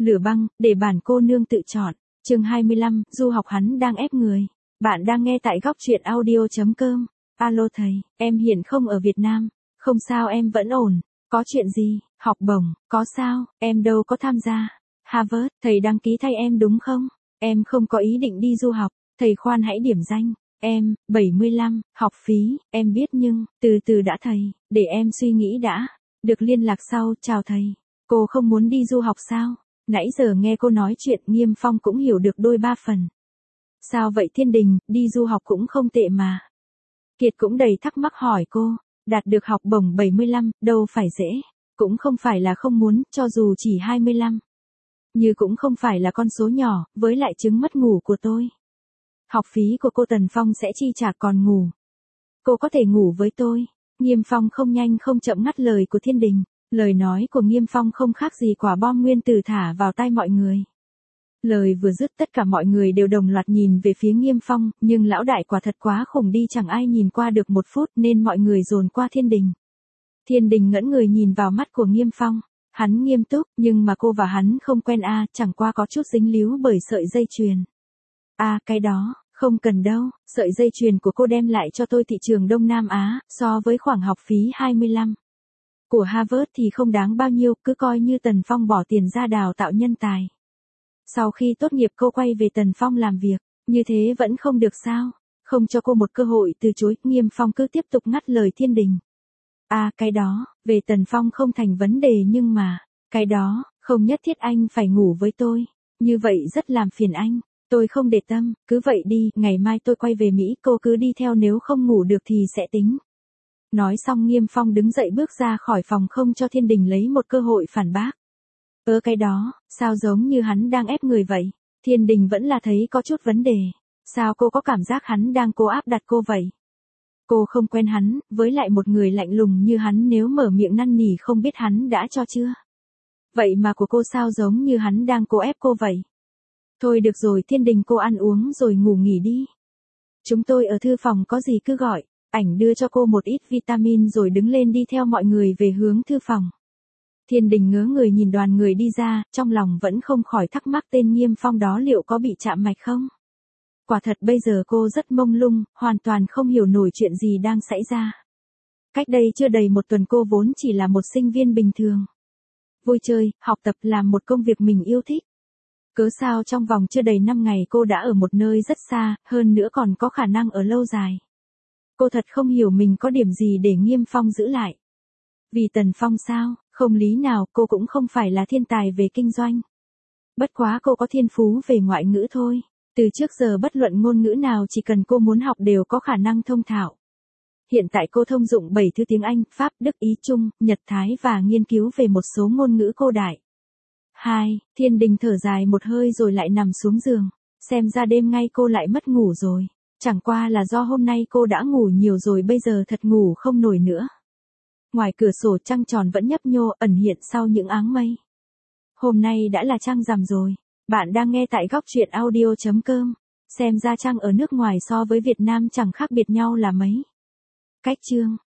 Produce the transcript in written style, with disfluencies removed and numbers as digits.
Lửa băng, để bản cô nương tự chọn. Chương 25, du học hắn đang ép người. Bạn đang nghe tại góc truyện audio.com. Alo thầy, em hiện không ở Việt Nam. Không sao, em vẫn ổn. Có chuyện gì? Học bổng, có sao? Em đâu có tham gia. Harvard, thầy đăng ký thay em đúng không? Em không có ý định đi du học. Thầy khoan hãy điểm danh. Em, 75, học phí, em biết nhưng, từ từ đã thầy, để em suy nghĩ đã. Được liên lạc sau, chào thầy. Cô không muốn đi du học sao? Nãy giờ nghe cô nói chuyện Nghiêm Phong cũng hiểu được đôi ba phần. Sao vậy Thiên Đình, đi du học cũng không tệ mà. Kiệt cũng đầy thắc mắc hỏi cô, đạt được học bổng 75, đâu phải dễ. Cũng không phải là không muốn, cho dù chỉ 25. Như cũng không phải là con số nhỏ, với lại chứng mất ngủ của tôi. Học phí của cô Tần Phong sẽ chi trả còn ngủ. Cô có thể ngủ với tôi. Nghiêm Phong không nhanh không chậm ngắt lời của Thiên Đình. Lời nói của Nghiêm Phong không khác gì quả bom nguyên tử thả vào tai mọi người. Lời vừa dứt tất cả mọi người đều đồng loạt nhìn về phía Nghiêm Phong, nhưng lão đại quả thật quá khủng đi, chẳng ai nhìn qua được một phút nên mọi người dồn qua Thiên Đình. Thiên Đình ngẫn người nhìn vào mắt của Nghiêm Phong. Hắn nghiêm túc, nhưng mà cô và hắn không quen chẳng qua có chút dính líu bởi sợi dây chuyền. Cái đó, không cần đâu, sợi dây chuyền của cô đem lại cho tôi thị trường Đông Nam Á, so với khoảng học phí 25. Của Harvard thì không đáng bao nhiêu, cứ coi như Tần Phong bỏ tiền ra đào tạo nhân tài. Sau khi tốt nghiệp cô quay về Tần Phong làm việc, như thế vẫn không được sao? Không cho cô một cơ hội từ chối, Nghiêm Phong cứ tiếp tục ngắt lời Thiên Đình. Cái đó, về Tần Phong không thành vấn đề nhưng mà, cái đó, không nhất thiết anh phải ngủ với tôi. Như vậy rất làm phiền anh. Tôi không để tâm, cứ vậy đi, ngày mai tôi quay về Mỹ, cô cứ đi theo, nếu không ngủ được thì sẽ tính. Nói xong Nghiêm Phong đứng dậy bước ra khỏi phòng không cho Thiên Đình lấy một cơ hội phản bác. Cái đó, sao giống như hắn đang ép người vậy? Thiên Đình vẫn là thấy có chút vấn đề. Sao cô có cảm giác hắn đang cố áp đặt cô vậy? Cô không quen hắn, với lại một người lạnh lùng như hắn nếu mở miệng năn nỉ không biết hắn đã cho chưa? Vậy mà của cô sao giống như hắn đang cố ép cô vậy? Thôi được rồi Thiên Đình, cô ăn uống rồi ngủ nghỉ đi. Chúng tôi ở thư phòng có gì cứ gọi. Ảnh đưa cho cô một ít vitamin rồi đứng lên đi theo mọi người về hướng thư phòng. Thiên Đình ngớ người nhìn đoàn người đi ra, trong lòng vẫn không khỏi thắc mắc tên Nghiêm Phong đó liệu có bị chạm mạch không? Quả thật bây giờ cô rất mông lung, hoàn toàn không hiểu nổi chuyện gì đang xảy ra. Cách đây chưa đầy một tuần cô vốn chỉ là một sinh viên bình thường. Vui chơi, học tập, làm một công việc mình yêu thích. Cớ sao trong vòng chưa đầy 5 ngày cô đã ở một nơi rất xa, hơn nữa còn có khả năng ở lâu dài. Cô thật không hiểu mình có điểm gì để Nghiêm Phong giữ lại. Vì Tần Phong sao, không lý nào, cô cũng không phải là thiên tài về kinh doanh. Bất quá cô có thiên phú về ngoại ngữ thôi. Từ trước giờ bất luận ngôn ngữ nào chỉ cần cô muốn học đều có khả năng thông thạo. Hiện tại cô thông dụng 7 thứ tiếng Anh, Pháp, Đức, Ý, Trung, Nhật, Thái và nghiên cứu về một số ngôn ngữ cô đại. 2. Thiên Đình thở dài một hơi rồi lại nằm xuống giường. Xem ra đêm ngay cô lại mất ngủ rồi. Chẳng qua là do hôm nay cô đã ngủ nhiều rồi, bây giờ thật ngủ không nổi nữa. Ngoài cửa sổ trăng tròn vẫn nhấp nhô ẩn hiện sau những áng mây. Hôm nay đã là trăng rằm rồi. Bạn đang nghe tại góc truyện audio.com. Xem ra trăng ở nước ngoài so với Việt Nam chẳng khác biệt nhau là mấy. Cách chương.